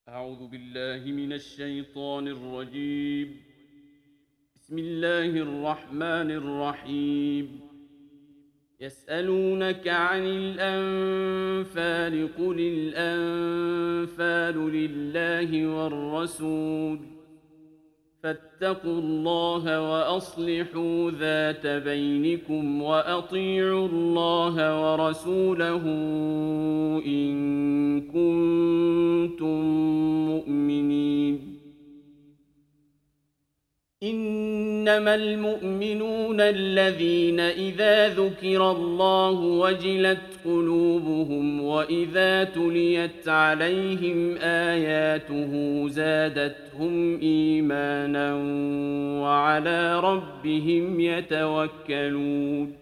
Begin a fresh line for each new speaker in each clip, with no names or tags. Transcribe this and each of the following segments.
أعوذ بالله من الشيطان الرجيم. بسم الله الرحمن الرحيم. يسألونك عن الأنفال قل الأنفال لله والرسول فاتقوا الله وأصلحوا ذات بينكم وأطيعوا الله ورسوله إن كنتم مؤمنين. إنما المؤمنون الذين إذا ذكر الله وجلت قلوبهم وإذا تليت عليهم آياته زادتهم إيمانا وعلى ربهم يتوكلون.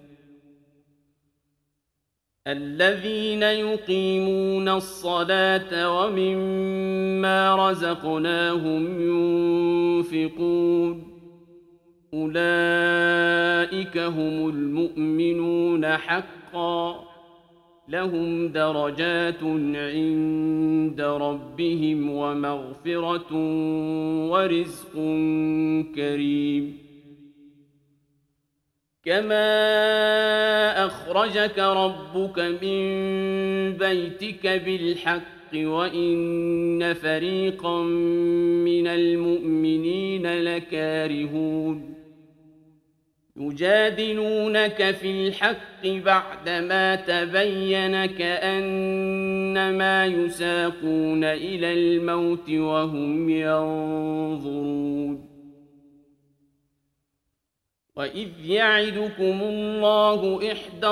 الذين يقيمون الصلاة ومما رزقناهم ينفقون أولئك هم المؤمنون حقا لهم درجات عند ربهم ومغفرة ورزق كريم. كما أخرجك ربك من بيتك بالحق وإن فريقا من المؤمنين لكارهون يجادلونك في الحق بعدما تبين كأنما يساقون إلى الموت وهم ينظرون. وإذ يعدكم الله إحدى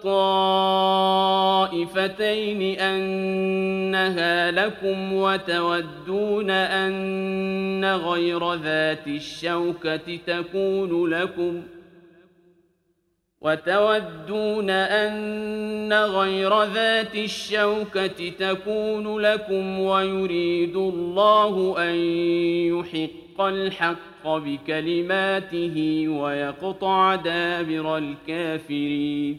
الطائفتين أنها لكم وتودون أن غير ذات الشوكة تكون لكم ويريد الله أن يحق الحق بكلماته ويقطع دابر الكافرين.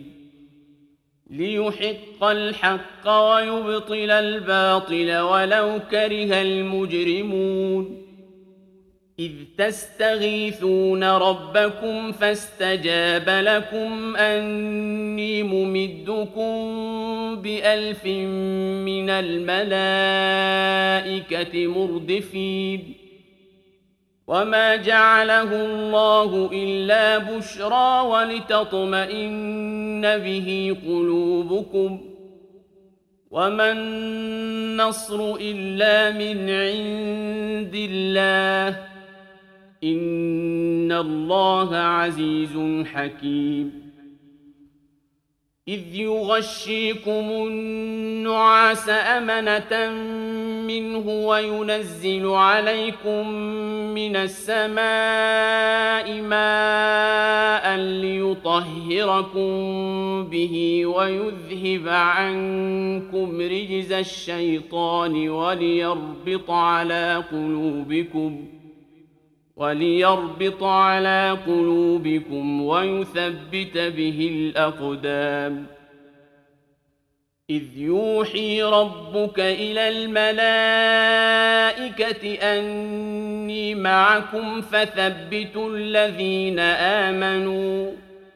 ليحق الحق ويبطل الباطل ولو كره المجرمون. إذ تستغيثون ربكم فاستجاب لكم أني ممدكم ب1000 من الملائكة مردفين. وما جعله الله إلا بشرى ولتطمئن به قلوبكم وما النصر إلا من عند الله إن الله عزيز حكيم. إذ يغشيكم النعاس أمنة منه وينزل عليكم من السماء ماء ليطهركم به ويذهب عنكم رجز الشيطان وليربط على قلوبكم ويثبت به الأقدام. إذ يوحي ربك إلى الملائكة أني معكم فثبتوا الذين آمنوا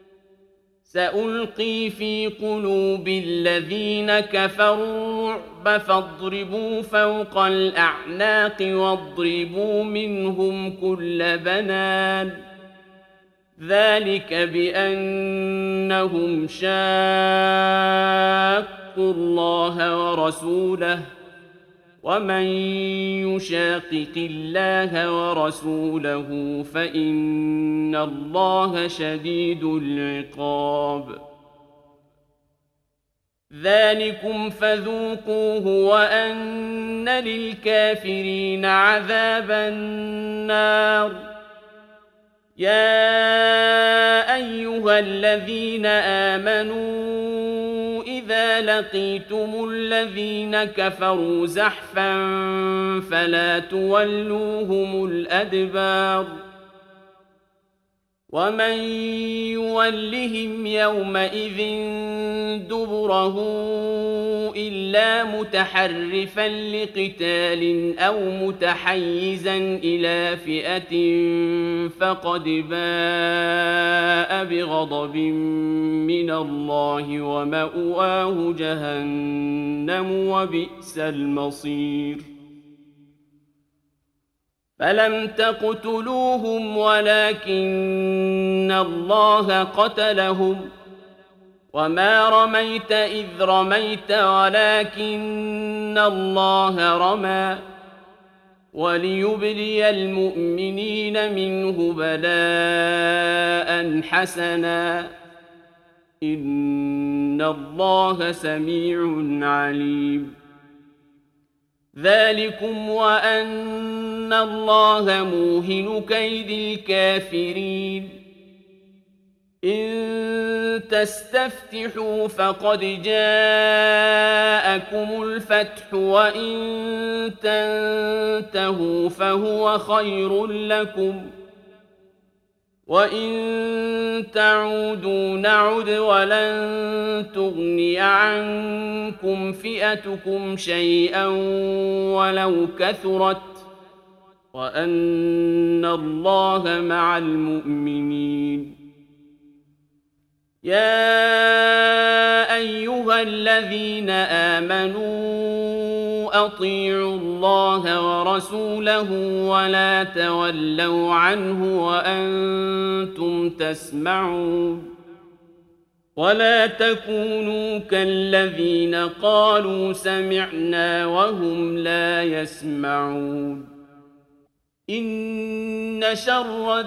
سألقي في قلوب الذين كفروا الرعب فاضربوا فوق الأعناق واضربوا منهم كل بنان. ذلك بأنهم شاقوا الله ورسوله ومن يشاقق الله ورسوله فإن الله شديد العقاب. ذلكم فذوقوه وأن للكافرين عذاب النار. يا أيها الذين آمنوا إذا لقيتم الذين كفروا زحفا فلا تولوهم الأدبار. ومن يولهم يومئذ دبره إلا متحرفا لقتال أو متحيزا إلى فئة فقد باء بغضب من الله ومأواه جهنم وبئس المصير فلم تقتلوهم ولكن الله قتلهم وما رميت إذ رميت ولكن الله رمى وليبلي المؤمنين منه بلاء حسنا إن الله سميع عليم ذلكم وأن الله موهن كيد الكافرين إن تستفتحوا فقد جاءكم الفتح وإن تنتهوا فهو خير لكم وإن تعودوا نعد ولن تغني عنكم فئتكم شيئا ولو كثرت وأن الله مع المؤمنين يا أيها الذين آمنوا أطيعوا الله ورسوله ولا تولوا عنه وأنتم تسمعون ولا تكونوا كالذين قالوا سمعنا وهم لا يسمعون إن شر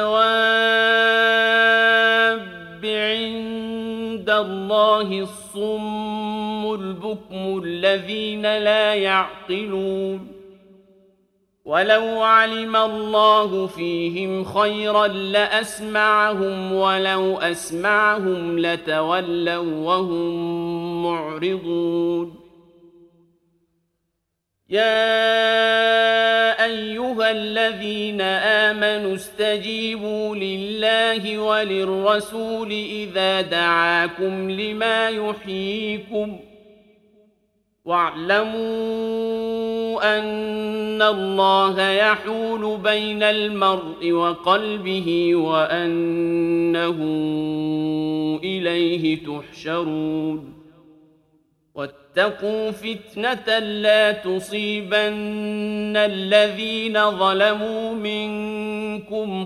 الدواب عند الله الصم البكم الذين لا يعقلون ولو علم الله فيهم خيرا لأسمعهم ولو أسمعهم لتولوا وهم معرضون يا أيها الذين آمنوا استجيبوا لله وللرسول إذا دعاكم لما يحييكم واعلموا أن الله يحول بين المرء وقلبه وأنه إليه تحشرون واتقوا فتنة لا تصيبن الذين ظلموا منكم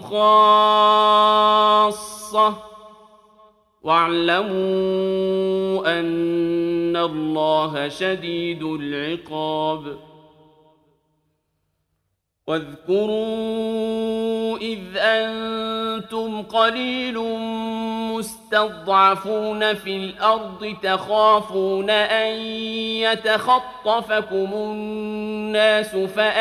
خاصة واعلموا أن الله شديد العقاب واذكروا إذ أنتم قليل مستضعفون في الأرض تخافون أن يتخطفكم الناس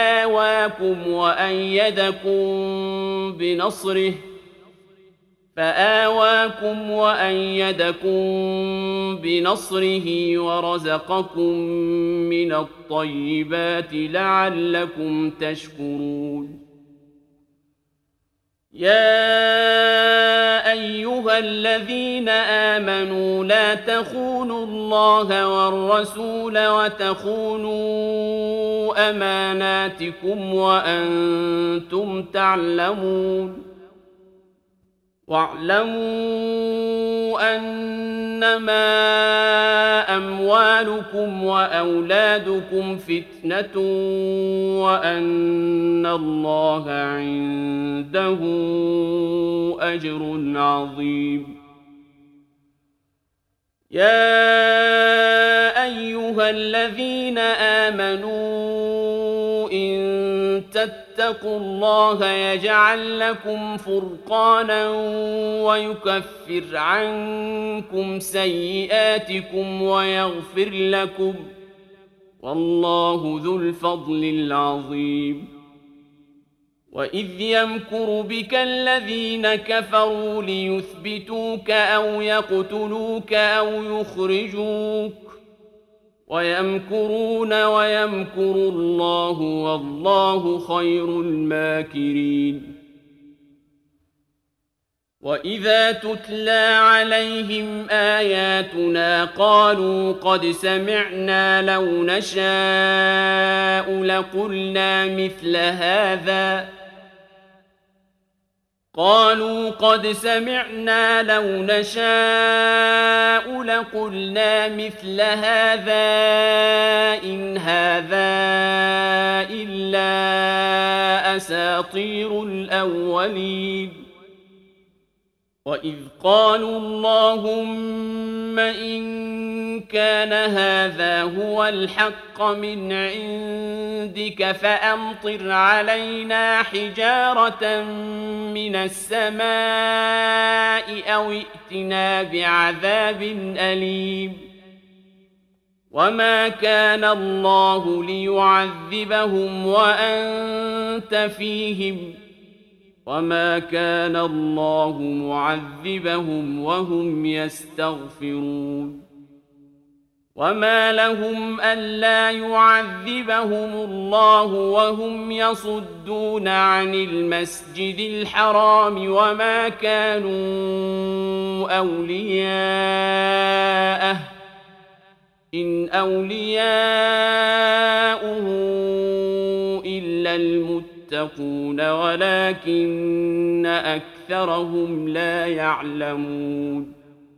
فآواكم وأيدكم بنصره ورزقكم من الطيبات لعلكم تشكرون يا أيها الذين آمنوا لا تخونوا الله والرسول وتخونوا أماناتكم وأنتم تعلمون واعلموا أنما أموالكم وأولادكم فتنة وأن الله عنده أجر عظيم يا أيها الذين آمنوا إن تتقوا الله يجعل لكم فرقانا ويكفر عنكم سيئاتكم ويغفر لكم والله ذو الفضل العظيم وإذ يمكر بك الذين كفروا ليثبتوك أو يقتلوك أو يخرجوك ويمكرون ويمكر الله والله خير الماكرين وإذا تتلى عليهم آياتنا قالوا قد سمعنا لو نشاء لقلنا مثل هذا إن هذا إلا أساطير الأولين وإذ قالوا اللهم إن كان هذا هو الحق من عندك فأمطر علينا حجارة من السماء أو ائتنا بعذاب أليم وما كان الله ليعذبهم وأنت فيهم وما كان الله معذبهم وهم يستغفرون وما لهم ألا يعذبهم الله وهم يصدون عن المسجد الحرام وما كانوا أولياءه إن أولياؤه إلا المتقون ولكن أكثرهم لا يعلمون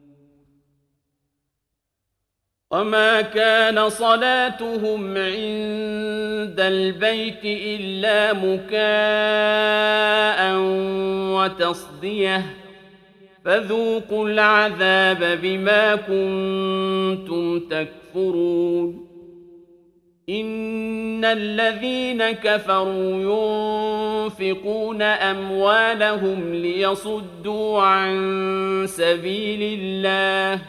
وما كان صلاتهم عند البيت إلا مكاء وتصدية فذوقوا العذاب بما كنتم تكفرون إن الذين كفروا ينفقون أموالهم ليصدوا عن سبيل الله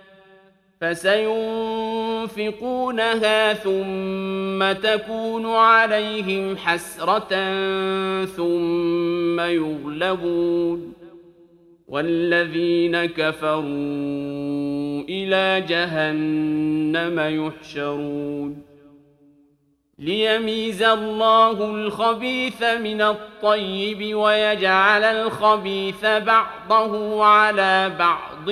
فسينفقونها ثم تكون عليهم حسرة ثم يغلبون والذين كفروا إلى جهنم يحشرون ليميز الله الخبيث من الطيب ويجعل الخبيث بعضه على بعض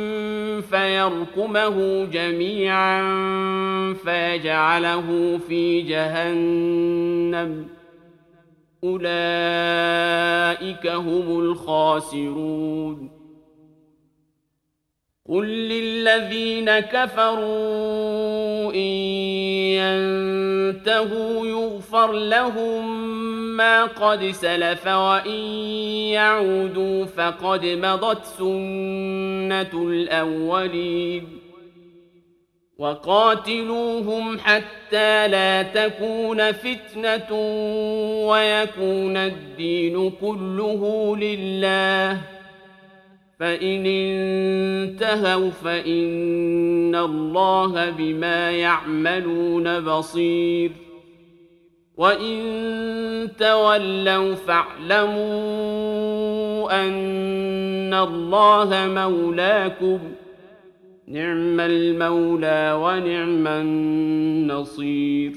فيركمه جميعا فيجعله في جهنم أولئك هم الخاسرون قل للذين كفروا إن ينتهوا يغفر لهم ما قد سلف وإن يعودوا فقد مضت سنة الأولين وقاتلوهم حتى لا تكون فتنة ويكون الدين كله لله فإن انتهوا فإن الله بما يعملون بصير وإن تولوا فاعلموا أن الله مولاكم نعم المولى ونعم النصير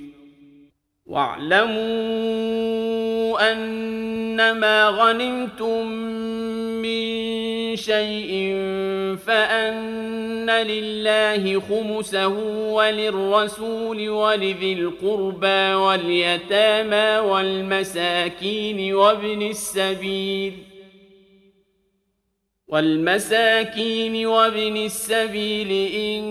واعلموا أنما غنمتم من شيء فأن لله خمسه وللرسول ولذي القربى واليتامى والمساكين وابن السبيل إن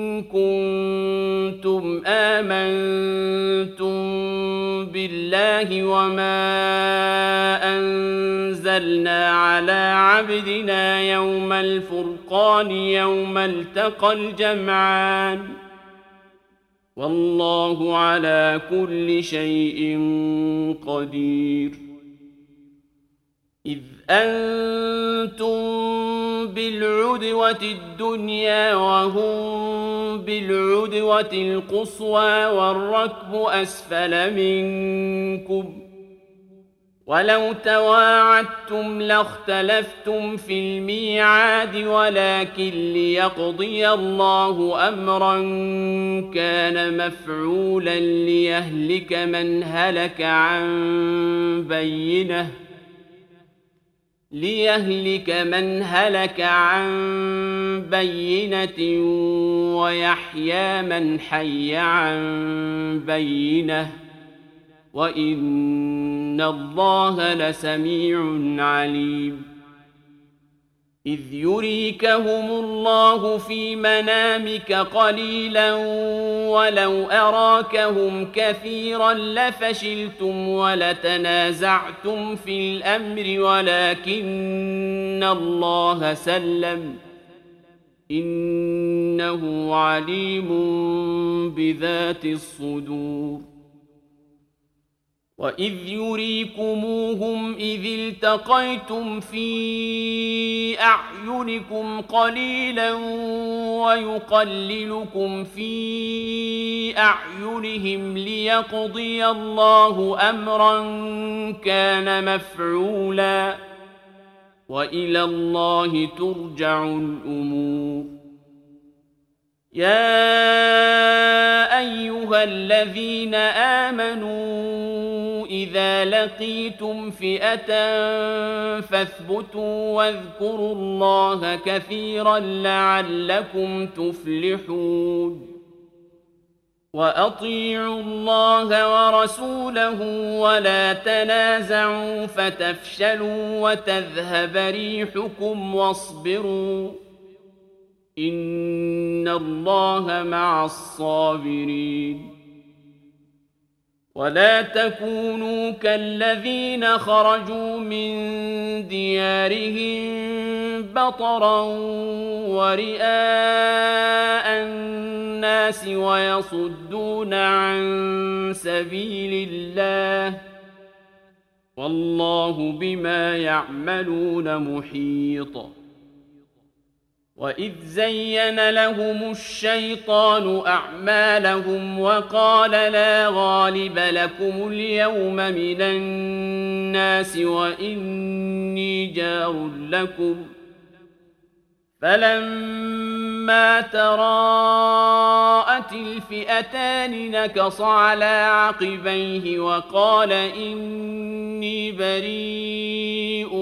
كنتم آمنتم بالله وما أنزلنا على عبدنا يوم الفرقان يوم التقى الجمعان والله على كل شيء قدير إذ أنتم بالعدوة الدنيا وهم بالعدوة القصوى والركب أسفل منكم ولو تواعدتم لاختلفتم في الميعاد ولكن ليقضي الله أمرا كان مفعولا ليهلك من هلك عن بينه ليهلك من هلك عن بينة ويحيى من حي عن بينة وإن الله لسميع عليم إذ يريكهم الله في منامك قليلا ولو أراكهم كثيرا لفشلتم ولتنازعتم في الأمر ولكن الله سلم إنه عليم بذات الصدور وإذ يريكموهم إذ التقيتم في أعينكم قليلا ويقللكم في أعينهم ليقضي الله أمرا كان مفعولا وإلى الله ترجع الأمور يا أيها الذين آمنوا إذا لقيتم فئة فاثبتوا واذكروا الله كثيرا لعلكم تفلحون وأطيعوا الله ورسوله ولا تنازعوا فتفشلوا وتذهب ريحكم واصبروا إن الله مع الصابرين ولا تكونوا كالذين خرجوا من ديارهم بطرا ورئاء الناس ويصدون عن سبيل الله والله بما يعملون محيط وإذ زين لهم الشيطان أعمالهم وقال لا غالب لكم اليوم من الناس وإني جار لكم فلما تراءت الفئتان نكص على عقبيه وقال إني بريء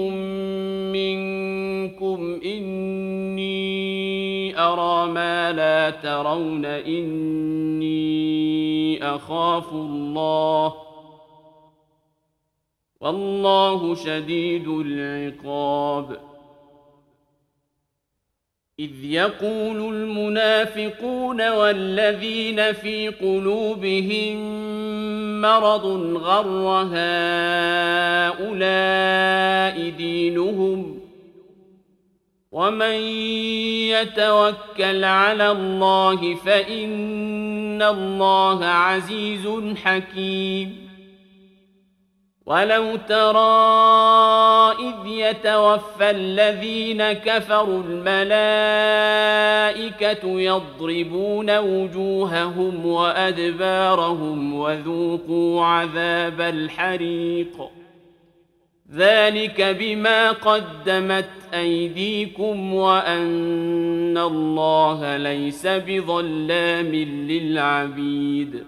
منكم إني أرى ما لا ترون إني أخاف الله والله شديد العقاب إذ يقول المنافقون والذين في قلوبهم مرض غر هؤلاء دينهم ومن يتوكل على الله فإن الله عزيز حكيم ولو ترى إذ يتوفى الذين كفروا الملائكة يضربون وجوههم وأدبارهم وذوقوا عذاب الحريق ذلك بما قدمت أيديكم وأن الله ليس بظلام للعبيد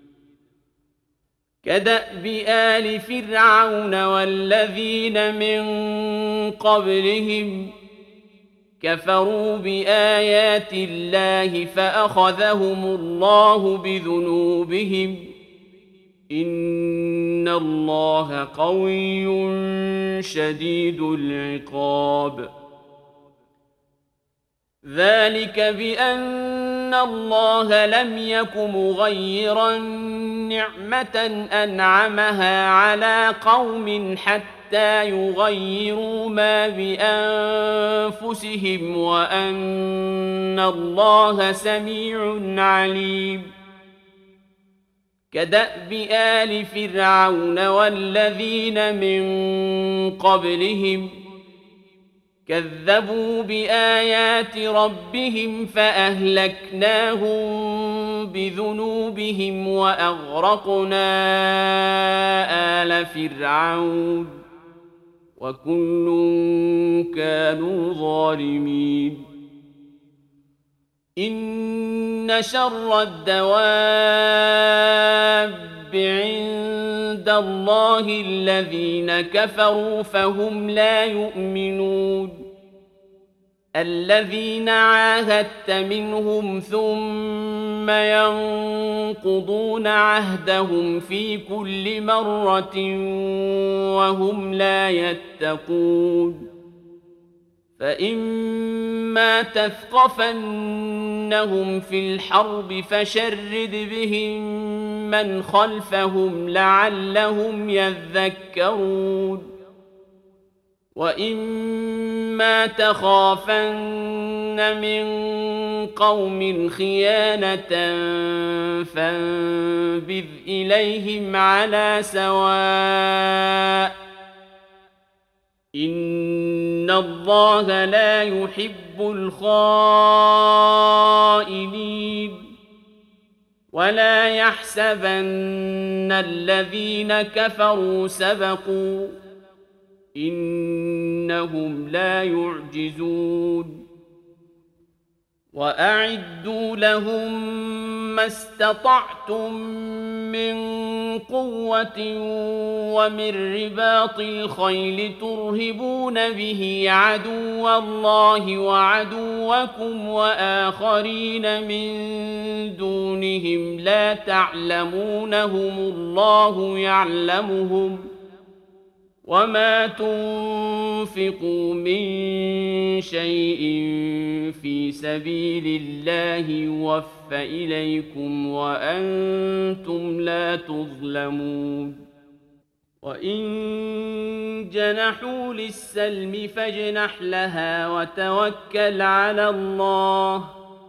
كدأب آل فرعون والذين من قبلهم كفروا بآيات الله فأخذهم الله بذنوبهم إن الله قوي شديد العقاب ذلك بأن الله لم يك مغيرا نعمة أنعمها على قوم حتى يغيروا ما بأنفسهم وأن الله سميع عليم كدأب آل فرعون والذين من قبلهم كذبوا بآيات ربهم فأهلكناهم بذنوبهم وأغرقنا آل فرعون وكل كانوا ظالمين إن شر الدواب عند عند الله الذين كفروا فهم لا يؤمنون الذين عاهدت منهم ثم ينقضون عهدهم في كل مرة وهم لا يتقون فإما تثقفنهم في الحرب فشرد بهم من خلفهم لعلهم يذكرون وإما تخافن من قوم خيانة فانبذ إليهم على سواء إن الله لا يحب الخائنين ولا يحسبن الذين كفروا سبقوا إنهم لا يعجزون وأعدوا لهم ما استطعتم من قوة ومن رباط الخيل ترهبون به عدو الله وعدوكم وآخرين من دونهم لا تعلمونهم الله يعلمهم وما تنفقوا من شيء في سبيل الله يوفى إليكم وأنتم لا تظلمون وإن جنحوا للسلم فاجنح لها وتوكل على الله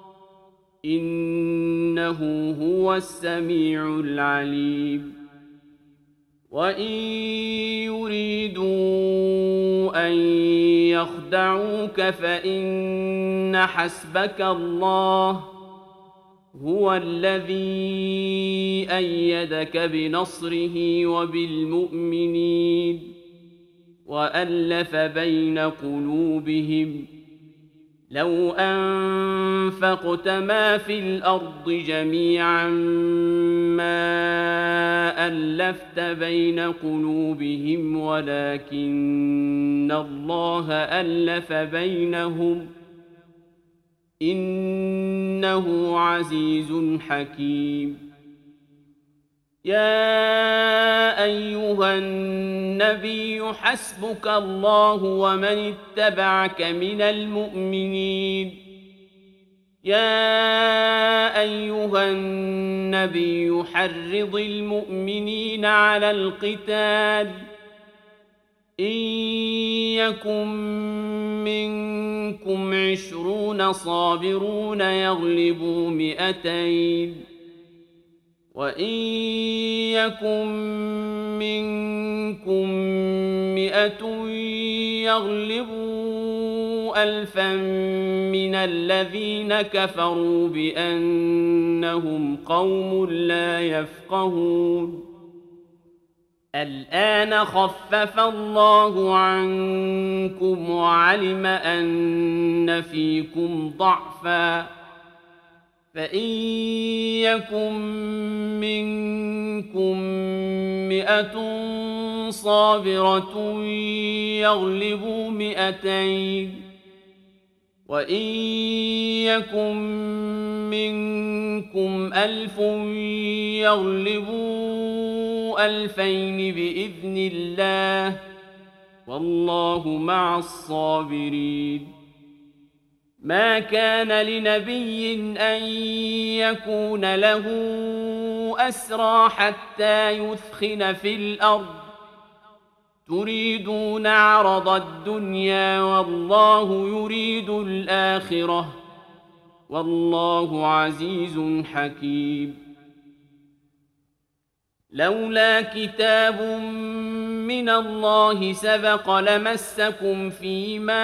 إنه هو السميع العليم وإن يريدوا أن يخدعوك فإن حسبك الله هو الذي أيدك بنصره وبالمؤمنين وألف بين قلوبهم لو أنفقت ما في الأرض جميعا ما ألفت بين قلوبهم ولكن الله ألف بينهم إنه عزيز حكيم يا أيها النبي حسبك الله ومن اتبعك من المؤمنين يا أيها النبي حرض المؤمنين على القتال إن يكن منكم 20 صابرون يغلبوا 200 وإن يكن منكم 100 يغلبوا 1000 من الذين كفروا بأنهم قوم لا يفقهون الآن خفف الله عنكم وعلم أن فيكم ضعفا فإن يكن منكم 100 صابرة يغلبوا 200 وإن يكن منكم 1000 يغلبوا 2000 بإذن الله والله مع الصابرين ما كان لنبي أن يكون له أسرى حتى يثخن في الأرض تريدون عرض الدنيا والله يريد الآخرة والله عزيز حكيم لولا كتاب من الله سبق لمسكم فيما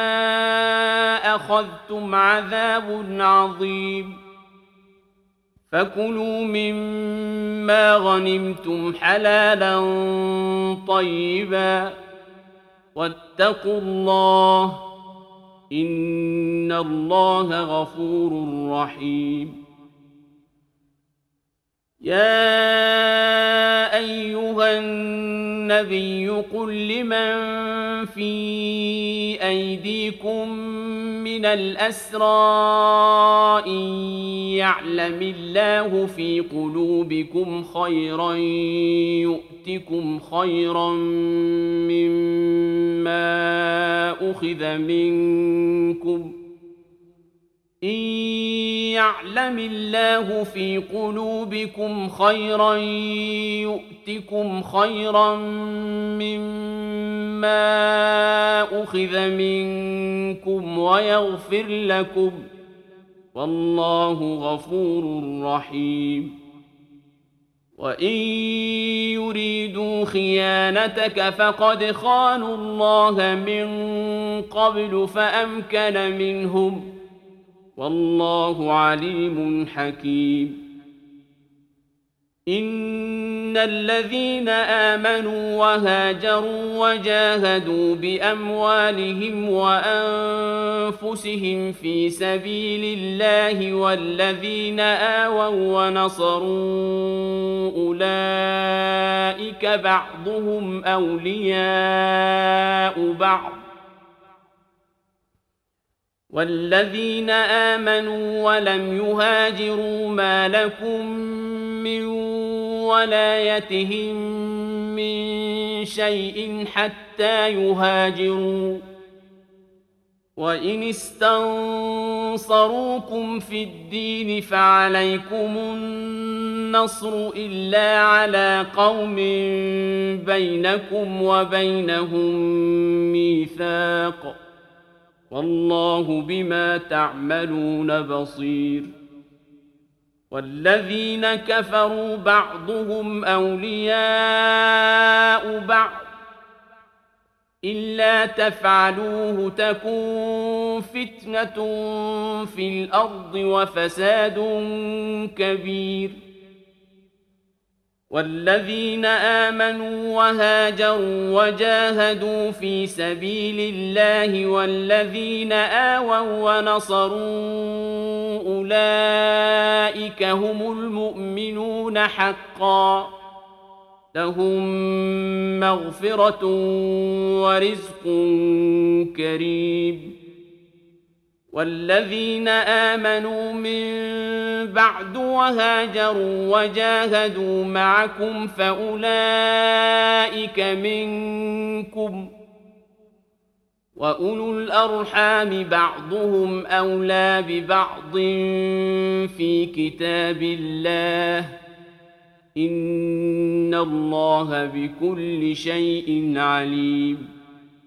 أخذتم عذاب عظيم فكلوا مما غنمتم حلالا طيبا واتقوا الله إن الله غفور رحيم يا أيها النبي قل لمن في أيديكم من الأسرى إن يعلم الله في قلوبكم خيرا يؤتكم خيرا مما أخذ منكم إن يعلم الله في قلوبكم خيرا يؤتكم خيرا مما أخذ منكم ويغفر لكم والله غفور رحيم وإن يريدوا خيانتك فقد خانوا الله من قبل فأمكن منهم والله عليم حكيم إن الذين آمنوا وهاجروا وجاهدوا بأموالهم وأنفسهم في سبيل الله والذين آووا ونصروا أولئك بعضهم أولياء بعض والذين آمنوا ولم يهاجروا ما لكم من ولايتهم من شيء حتى يهاجروا وإن استنصروكم في الدين فعليكم النصر إلا على قوم بينكم وبينهم ميثاق والله بما تعملون بصير والذين كفروا بعضهم أولياء بعض إلا تفعلوه تكن فتنة في الأرض وفساد كبير والذين آمنوا وهاجروا وجاهدوا في سبيل الله والذين آووا ونصروا أولئك هم المؤمنون حقا لهم مغفرة ورزق كريم والذين آمنوا من بعد وهاجروا وجاهدوا معكم فأولئك منكم وأولو الأرحام بعضهم أولى ببعض في كتاب الله إن الله بكل شيء عليم